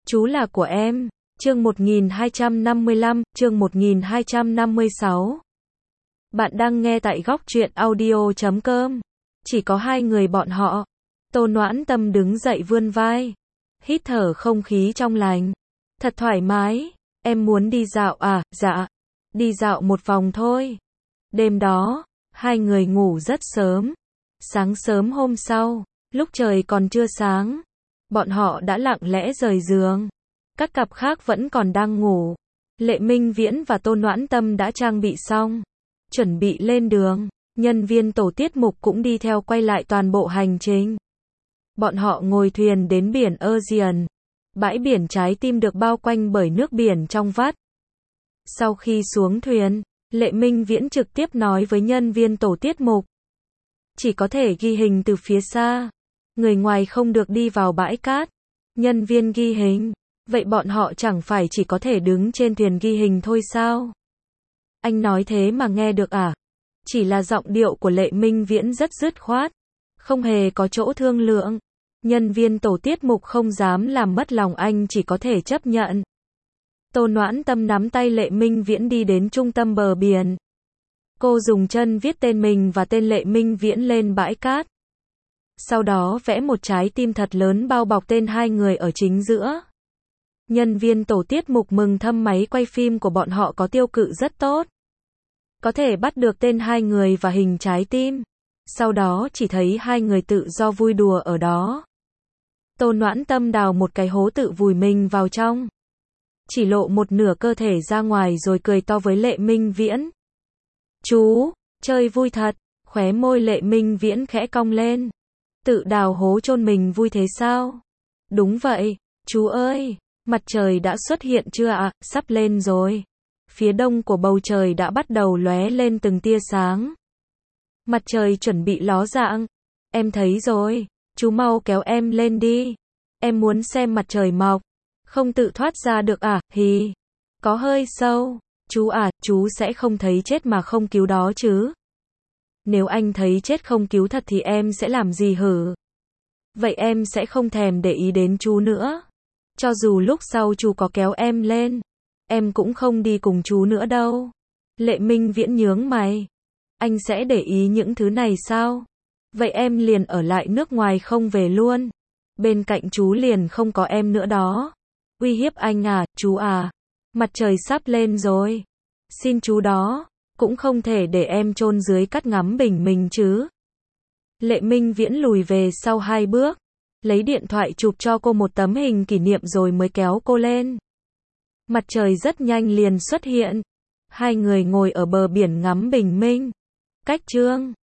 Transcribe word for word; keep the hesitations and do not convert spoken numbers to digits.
Chú là của em. Chương một nghìn hai trăm năm mươi lăm, chương một nghìn hai trăm năm mươi sáu. Bạn đang nghe tại góc truyện audio chấm com. Chỉ có hai người bọn họ. Tô Noãn Tâm đứng dậy vươn vai, hít thở không khí trong lành. Thật thoải mái. Em muốn đi dạo à? Dạ. Đi dạo một vòng thôi. Đêm đó, hai người ngủ rất sớm. Sáng sớm hôm sau, lúc trời còn chưa sáng, bọn họ đã lặng lẽ rời giường. Các cặp khác vẫn còn đang ngủ. Lệ Minh Viễn và Tô Noãn Tâm đã trang bị xong, chuẩn bị lên đường. Nhân viên tổ tiết mục cũng đi theo quay lại toàn bộ hành trình. Bọn họ ngồi thuyền đến biển Ocean. Bãi biển Trái Tim được bao quanh bởi nước biển trong vắt. Sau khi xuống thuyền, Lệ Minh Viễn trực tiếp nói với nhân viên tổ tiết mục, chỉ có thể ghi hình từ phía xa, người ngoài không được đi vào bãi cát. Nhân viên ghi hình, vậy bọn họ chẳng phải chỉ có thể đứng trên thuyền ghi hình thôi sao? Anh nói thế mà nghe được à? Chỉ là giọng điệu của Lệ Minh Viễn rất dứt khoát, không hề có chỗ thương lượng. Nhân viên tổ tiết mục không dám làm mất lòng anh, chỉ có thể chấp nhận. Tô Noãn Tâm nắm tay Lệ Minh Viễn đi đến trung tâm bờ biển. Cô dùng chân viết tên mình và tên Lệ Minh Viễn lên bãi cát. Sau đó vẽ một trái tim thật lớn bao bọc tên hai người ở chính giữa. Nhân viên tổ tiết mục mừng thầm máy quay phim của bọn họ có tiêu cự rất tốt, có thể bắt được tên hai người và hình trái tim. Sau đó chỉ thấy hai người tự do vui đùa ở đó. Tô Noãn Tâm đào một cái hố tự vùi mình vào trong, chỉ lộ một nửa cơ thể ra ngoài rồi cười to với Lệ Minh Viễn. Chú, chơi vui thật. Khóe môi Lệ Minh Viễn khẽ cong lên. Tự đào hố chôn mình vui thế sao? Đúng vậy, chú ơi. Mặt trời đã xuất hiện chưa ạ? Sắp lên rồi. Phía đông của bầu trời đã bắt đầu lóe lên từng tia sáng. Mặt trời chuẩn bị ló dạng. Em thấy rồi. Chú mau kéo em lên đi. Em muốn xem mặt trời mọc. Không tự thoát ra được à? Hì. Có hơi sâu. Chú à, chú sẽ không thấy chết mà không cứu đó chứ? Nếu anh thấy chết không cứu thật thì em sẽ làm gì hử? Vậy em sẽ không thèm để ý đến chú nữa. Cho dù lúc sau chú có kéo em lên, em cũng không đi cùng chú nữa đâu. Lệ Minh Viễn nhướng mày. Anh sẽ để ý những thứ này sao? Vậy em liền ở lại nước ngoài không về luôn. Bên cạnh chú liền không có em nữa đó. Uy hiếp anh à, chú à. Mặt trời sắp lên rồi. Xin chú đó, cũng không thể để em chôn dưới cát ngắm bình minh chứ. Lệ Minh Viễn lùi về sau hai bước, lấy điện thoại chụp cho cô một tấm hình kỷ niệm rồi mới kéo cô lên. Mặt trời rất nhanh liền xuất hiện. Hai người ngồi ở bờ biển ngắm bình minh. Cách chương